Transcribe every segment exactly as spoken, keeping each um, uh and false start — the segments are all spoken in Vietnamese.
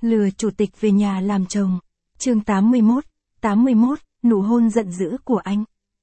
Lừa chủ tịch về nhà làm chồng. Chương tám mươi mốt, tám mươi mốt, nụ hôn giận dữ của anh.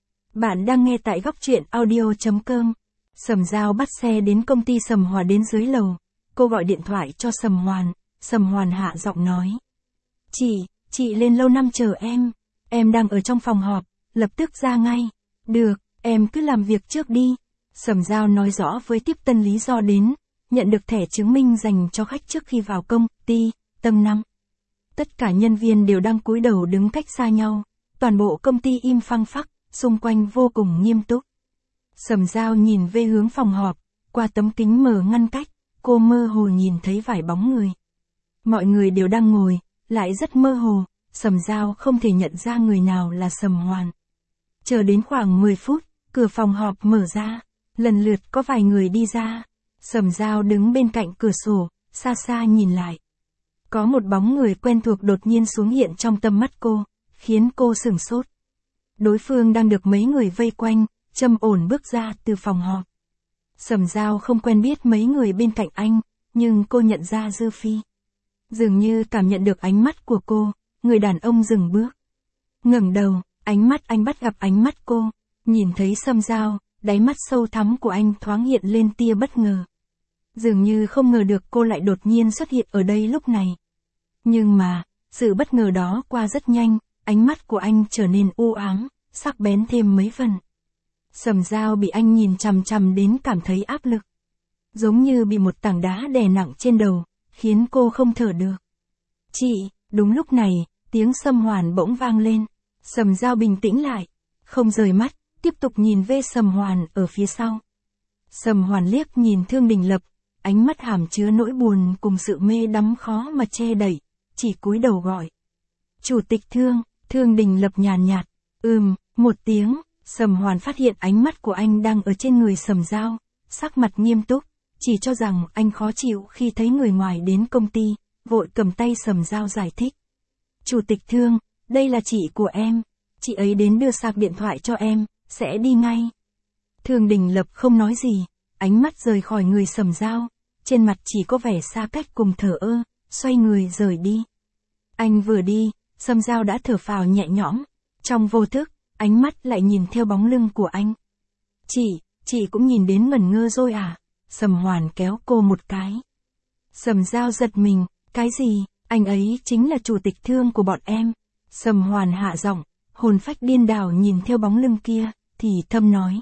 Bạn đang nghe tại góc truyện audio chấm com. Sầm Dao bắt xe đến công ty Sầm Hòa đến dưới lầu. Cô gọi điện thoại cho Sầm Hoàn, Sầm Hoàn hạ giọng nói. Chị, chị lên lâu năm chờ em. Em đang ở trong phòng họp, lập tức ra ngay. Được, em cứ làm việc trước đi. Sầm Dao nói rõ với tiếp tân lý do đến, nhận được thẻ chứng minh dành cho khách trước khi vào công ty, tầng năm. Tất cả nhân viên đều đang cúi đầu đứng cách xa nhau, toàn bộ công ty im phăng phắc, xung quanh vô cùng nghiêm túc. Sầm Dao nhìn về hướng phòng họp, qua tấm kính mờ ngăn cách, cô mơ hồ nhìn thấy vài bóng người. Mọi người đều đang ngồi, lại rất mơ hồ, Sầm Dao không thể nhận ra người nào là Sầm Hoàn. Chờ đến khoảng mười phút, cửa phòng họp mở ra, lần lượt có vài người đi ra. Sầm Dao đứng bên cạnh cửa sổ, xa xa nhìn lại. Có một bóng người quen thuộc đột nhiên xuống hiện trong tầm mắt cô, khiến cô sửng sốt. Đối phương đang được mấy người vây quanh, trầm ổn bước ra từ phòng họp. Sầm Dao không quen biết mấy người bên cạnh anh, nhưng cô nhận ra Dư Phi. Dường như cảm nhận được ánh mắt của cô, người đàn ông dừng bước. Ngẩng đầu, ánh mắt anh bắt gặp ánh mắt cô, nhìn thấy Sầm Dao, đáy mắt sâu thẳm của anh thoáng hiện lên tia bất ngờ. Dường như không ngờ được cô lại đột nhiên xuất hiện ở đây lúc này. Nhưng mà, sự bất ngờ đó qua rất nhanh, ánh mắt của anh trở nên u ám, sắc bén thêm mấy phần. Sầm Dao bị anh nhìn chằm chằm đến cảm thấy áp lực. Giống như bị một tảng đá đè nặng trên đầu, khiến cô không thở được. Chị, đúng lúc này, tiếng Sầm Hoàn bỗng vang lên. Sầm Dao bình tĩnh lại, không rời mắt, tiếp tục nhìn về Sầm Hoàn ở phía sau. Sầm Hoàn liếc nhìn Thương Đình Lập, ánh mắt hàm chứa nỗi buồn cùng sự mê đắm khó mà che đậy, chỉ cúi đầu gọi. Chủ tịch Thương, Thương Đình Lập nhàn nhạt, ừm, một tiếng. Sầm Hoàn phát hiện ánh mắt của anh đang ở trên người Sầm Dao, sắc mặt nghiêm túc, chỉ cho rằng anh khó chịu khi thấy người ngoài đến công ty, vội cầm tay Sầm Dao giải thích. Chủ tịch Thương, đây là chị của em, chị ấy đến đưa sạc điện thoại cho em, sẽ đi ngay. Thương Đình Lập không nói gì, ánh mắt rời khỏi người Sầm Dao, trên mặt chỉ có vẻ xa cách cùng thờ ơ, xoay người rời đi. Anh vừa đi, Sầm Dao đã thở phào nhẹ nhõm, trong vô thức, ánh mắt lại nhìn theo bóng lưng của anh. Chị, chị cũng nhìn đến ngẩn ngơ rồi à? Sầm Hoàn kéo cô một cái. Sầm Dao giật mình, cái gì? Anh ấy chính là chủ tịch Thương của bọn em. Sầm Hoàn hạ giọng, hồn phách điên đảo nhìn theo bóng lưng kia, thì thầm nói.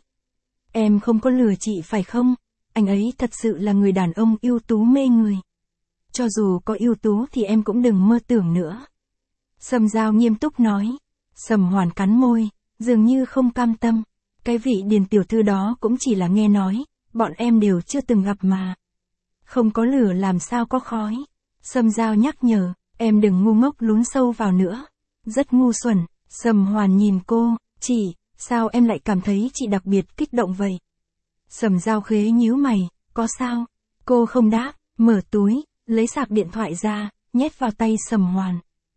Em không có lừa chị phải không? Anh ấy thật sự là người đàn ông ưu tú mê người. Cho dù có ưu tú thì em cũng đừng mơ tưởng nữa. Sầm Dao nghiêm túc nói. Sầm Hoàn cắn môi, dường như không cam tâm. Cái vị Điền tiểu thư đó cũng chỉ là nghe nói, bọn em đều chưa từng gặp mà. Không có lửa làm sao có khói. Sầm Dao nhắc nhở, em đừng ngu ngốc lún sâu vào nữa. Rất ngu xuẩn. Sầm Hoàn nhìn cô, chị, sao em lại cảm thấy chị đặc biệt kích động vậy? Sầm Dao khế nhíu mày, có sao? Cô không đáp, mở túi, lấy sạc điện thoại ra, nhét vào tay Sầm Hoàn.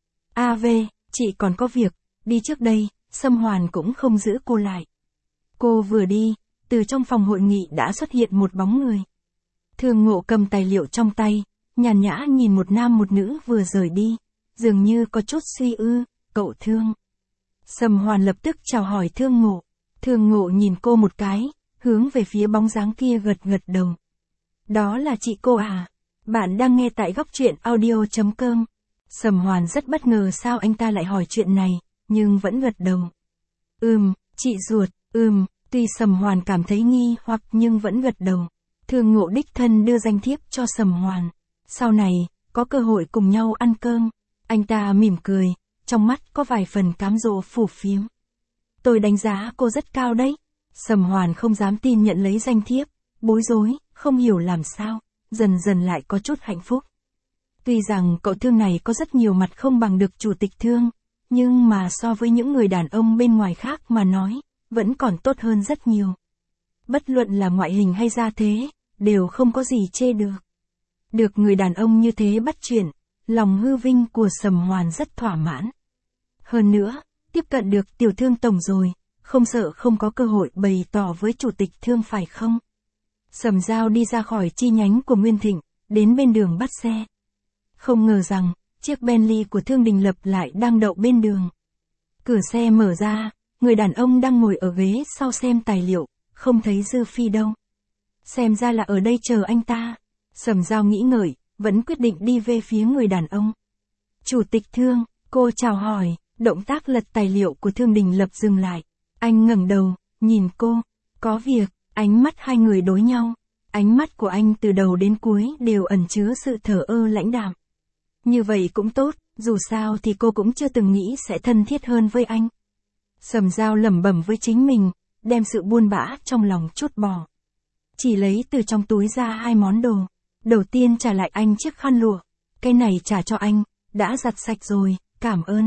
a vê, chị còn có việc, đi trước đây. Sầm Hoàn cũng không giữ cô lại. Cô vừa đi, từ trong phòng hội nghị đã xuất hiện một bóng người. Thương Ngộ cầm tài liệu trong tay, nhàn nhã nhìn một nam một nữ vừa rời đi, dường như có chút suy ư, cậu Thương. Sầm Hoàn lập tức chào hỏi Thương Ngộ. Thương Ngộ nhìn cô một cái, hướng về phía bóng dáng kia gật gật đầu. Đó là chị cô à? Bạn đang nghe tại góc truyện audio chấm com. Sầm Hoàn rất bất ngờ sao anh ta lại hỏi chuyện này, nhưng vẫn gật đầu. Ừm, chị ruột, ừm, tuy Sầm Hoàn cảm thấy nghi hoặc nhưng vẫn gật đầu. Thương Ngộ đích thân đưa danh thiếp cho Sầm Hoàn. Sau này, có cơ hội cùng nhau ăn cơm. Anh ta mỉm cười, trong mắt có vài phần cám dỗ phủ phiếm. Tôi đánh giá cô rất cao đấy. Sầm Hoàn không dám tin nhận lấy danh thiếp, bối rối, không hiểu làm sao, dần dần lại có chút hạnh phúc. Tuy rằng cậu Thương này có rất nhiều mặt không bằng được chủ tịch Thương, nhưng mà so với những người đàn ông bên ngoài khác mà nói, vẫn còn tốt hơn rất nhiều. Bất luận là ngoại hình hay gia thế, đều không có gì chê được. Được người đàn ông như thế bắt chuyện, lòng hư vinh của Sầm Hoàn rất thỏa mãn. Hơn nữa, tiếp cận được tiểu Thương tổng rồi, không sợ không có cơ hội bày tỏ với chủ tịch Thương phải không? Sầm Dao đi ra khỏi chi nhánh của Nguyên Thịnh, đến bên đường bắt xe. Không ngờ rằng, chiếc Bentley của Thương Đình Lập lại đang đậu bên đường. Cửa xe mở ra, người đàn ông đang ngồi ở ghế sau xem tài liệu, không thấy Dư Phi đâu. Xem ra là ở đây chờ anh ta. Sầm Dao nghĩ ngợi, vẫn quyết định đi về phía người đàn ông. Chủ tịch Thương, cô chào hỏi, động tác lật tài liệu của Thương Đình Lập dừng lại. Anh ngẩng đầu, nhìn cô, có việc, ánh mắt hai người đối nhau. Ánh mắt của anh từ đầu đến cuối đều ẩn chứa sự thờ ơ lãnh đạm. Như vậy cũng tốt, dù sao thì cô cũng chưa từng nghĩ sẽ thân thiết hơn với anh. Sầm Dao lẩm bẩm với chính mình, đem sự buồn bã trong lòng trút bỏ. Chỉ lấy từ trong túi ra hai món đồ. Đầu tiên trả lại anh chiếc khăn lụa. Cái này trả cho anh, đã giặt sạch rồi, cảm ơn.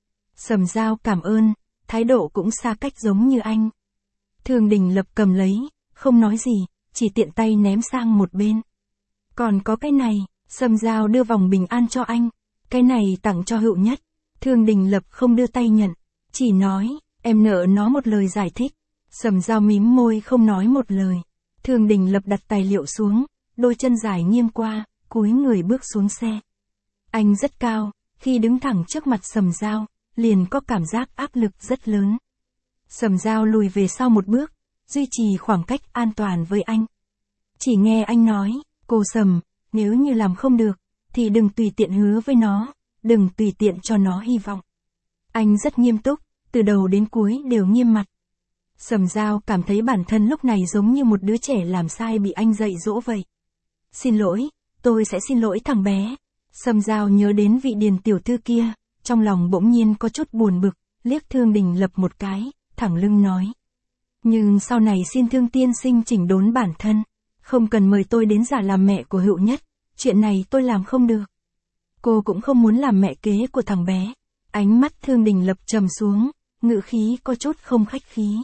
Sầm Dao cảm ơn, thái độ cũng xa cách giống như anh. Thương Đình Lập cầm lấy, không nói gì, chỉ tiện tay ném sang một bên. Còn có cái này, Sầm Dao đưa vòng bình an cho anh. Cái này tặng cho Hữu Nhất. Thương Đình Lập không đưa tay nhận, chỉ nói, em nợ nó một lời giải thích. Sầm Dao mím môi không nói một lời. Thương Đình Lập đặt tài liệu xuống, đôi chân dài nghiêng qua, cúi người bước xuống xe. Anh rất cao, khi đứng thẳng trước mặt Sầm Dao, liền có cảm giác áp lực rất lớn. Sầm Dao lùi về sau một bước, duy trì khoảng cách an toàn với anh. Chỉ nghe anh nói, cô Sầm, nếu như làm không được, thì đừng tùy tiện hứa với nó, đừng tùy tiện cho nó hy vọng. Anh rất nghiêm túc, từ đầu đến cuối đều nghiêm mặt. Sầm Dao cảm thấy bản thân lúc này giống như một đứa trẻ làm sai bị anh dạy dỗ vậy. Xin lỗi, tôi sẽ xin lỗi thằng bé. Sầm Dao nhớ đến vị Điền tiểu thư kia, trong lòng bỗng nhiên có chút buồn bực, liếc Thương Đình Lập một cái, thẳng lưng nói. Nhưng sau này xin Thương tiên sinh chỉnh đốn bản thân, không cần mời tôi đến giả làm mẹ của Hữu Nhất, chuyện này tôi làm không được. Cô cũng không muốn làm mẹ kế của thằng bé. Ánh mắt Thương Đình Lập trầm xuống, ngữ khí có chút không khách khí.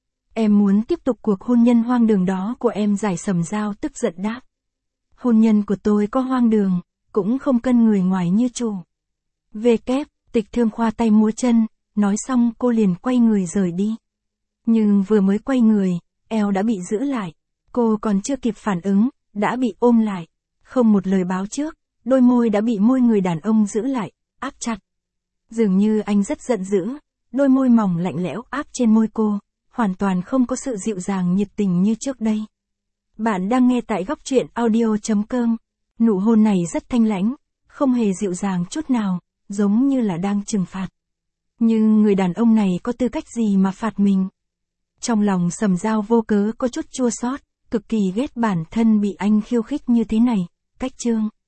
Em muốn tiếp tục cuộc hôn nhân hoang đường đó của em, giải. Sầm Dao tức giận đáp. Hôn nhân của tôi có hoang đường, cũng không cân người ngoài như chủ. Về kép, Tịch Thương khoa tay múa chân, nói xong cô liền quay người rời đi. Nhưng vừa mới quay người, eo đã bị giữ lại. Cô còn chưa kịp phản ứng, đã bị ôm lại. Không một lời báo trước, đôi môi đã bị môi người đàn ông giữ lại, áp chặt. Dường như anh rất giận dữ, đôi môi mỏng lạnh lẽo áp trên môi cô, hoàn toàn không có sự dịu dàng nhiệt tình như trước đây. Bạn đang nghe tại góc truyện audio chấm com. Nụ hôn này rất thanh lãnh, không hề dịu dàng chút nào, giống như là đang trừng phạt. Nhưng người đàn ông này có tư cách gì mà phạt mình? Trong lòng Sầm Dao vô cớ có chút chua xót, cực kỳ ghét bản thân bị anh khiêu khích như thế này. Cách chương